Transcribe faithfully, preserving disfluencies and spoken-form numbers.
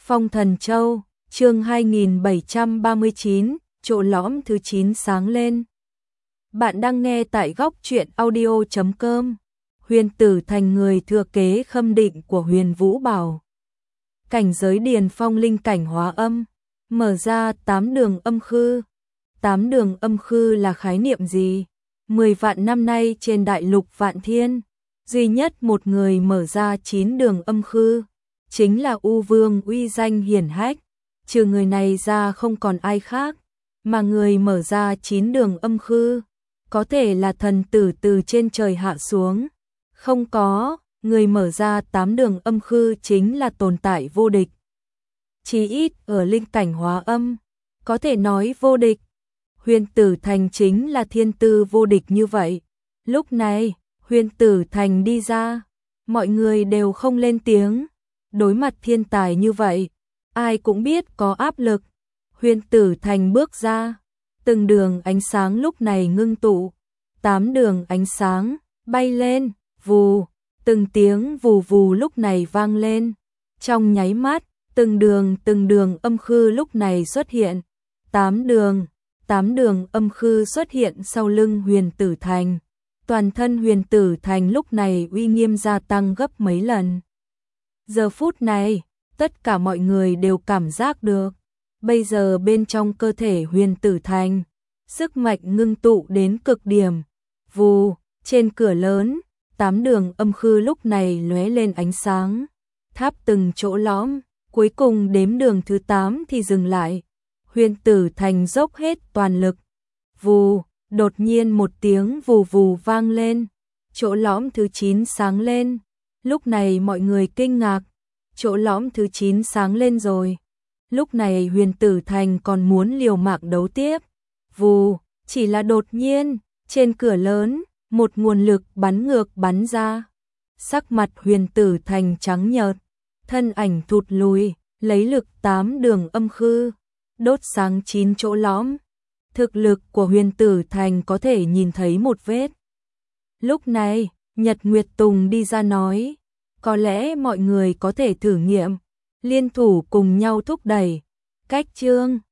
Phong Thần Châu, chương hai nghìn bảy trăm ba mươi chín, chỗ lõm thứ chín sáng lên. Bạn đang nghe tại góc truyện audio chấm com. Huyền Tử thành người thừa kế khâm định của Huyền Vũ Bảo. Cảnh giới điền phong linh cảnh hóa âm, mở ra tám đường âm khư. Tám đường âm khư là khái niệm gì? Mười vạn năm nay trên đại lục Vạn Thiên, duy nhất một người mở ra chín đường âm khư, chính là U Vương uy danh hiển hách. Trừ người này ra không còn ai khác, mà người mở ra chín đường âm khư có thể là thần tử từ trên trời hạ xuống. Không có, người mở ra tám đường âm khư chính là tồn tại vô địch. Chỉ ít ở linh cảnh hóa âm, có thể nói vô địch. Huyền Tử Thành chính là thiên tư vô địch như vậy. Lúc này, Huyền Tử Thành đi ra, mọi người đều không lên tiếng. Đối mặt thiên tài như vậy, ai cũng biết có áp lực. Huyền Tử Thành bước ra, từng đường ánh sáng lúc này ngưng tụ, tám đường ánh sáng bay lên, vù, từng tiếng vù vù lúc này vang lên. Trong nháy mắt, từng đường từng đường âm khư lúc này xuất hiện. Tám đường, tám đường âm khư xuất hiện sau lưng Huyền Tử Thành. Toàn thân Huyền Tử Thành lúc này uy nghiêm gia tăng gấp mấy lần. Giờ phút này, tất cả mọi người đều cảm giác được, bây giờ bên trong cơ thể Huyền Tử Thành, sức mạnh ngưng tụ đến cực điểm. Vù, trên cửa lớn, tám đường âm khư lúc này lóe lên ánh sáng, tháp từng chỗ lõm, cuối cùng đếm đường thứ tám thì dừng lại. Huyền Tử Thành dốc hết toàn lực. Vù, đột nhiên một tiếng vù vù vang lên, chỗ lõm thứ chín sáng lên. Lúc này mọi người kinh ngạc, chỗ lõm thứ chín sáng lên rồi. Lúc này Huyền Tử Thành còn muốn liều mạng đấu tiếp. Vù, chỉ là đột nhiên, trên cửa lớn, một nguồn lực bắn ngược bắn ra. Sắc mặt Huyền Tử Thành trắng nhợt, thân ảnh thụt lùi, lấy lực tám đường âm khư, đốt sáng chín chỗ lõm. Thực lực của Huyền Tử Thành có thể nhìn thấy một vết. Lúc này, Nhật Nguyệt Tùng đi ra nói, có lẽ mọi người có thể thử nghiệm, liên thủ cùng nhau thúc đẩy. Cách chương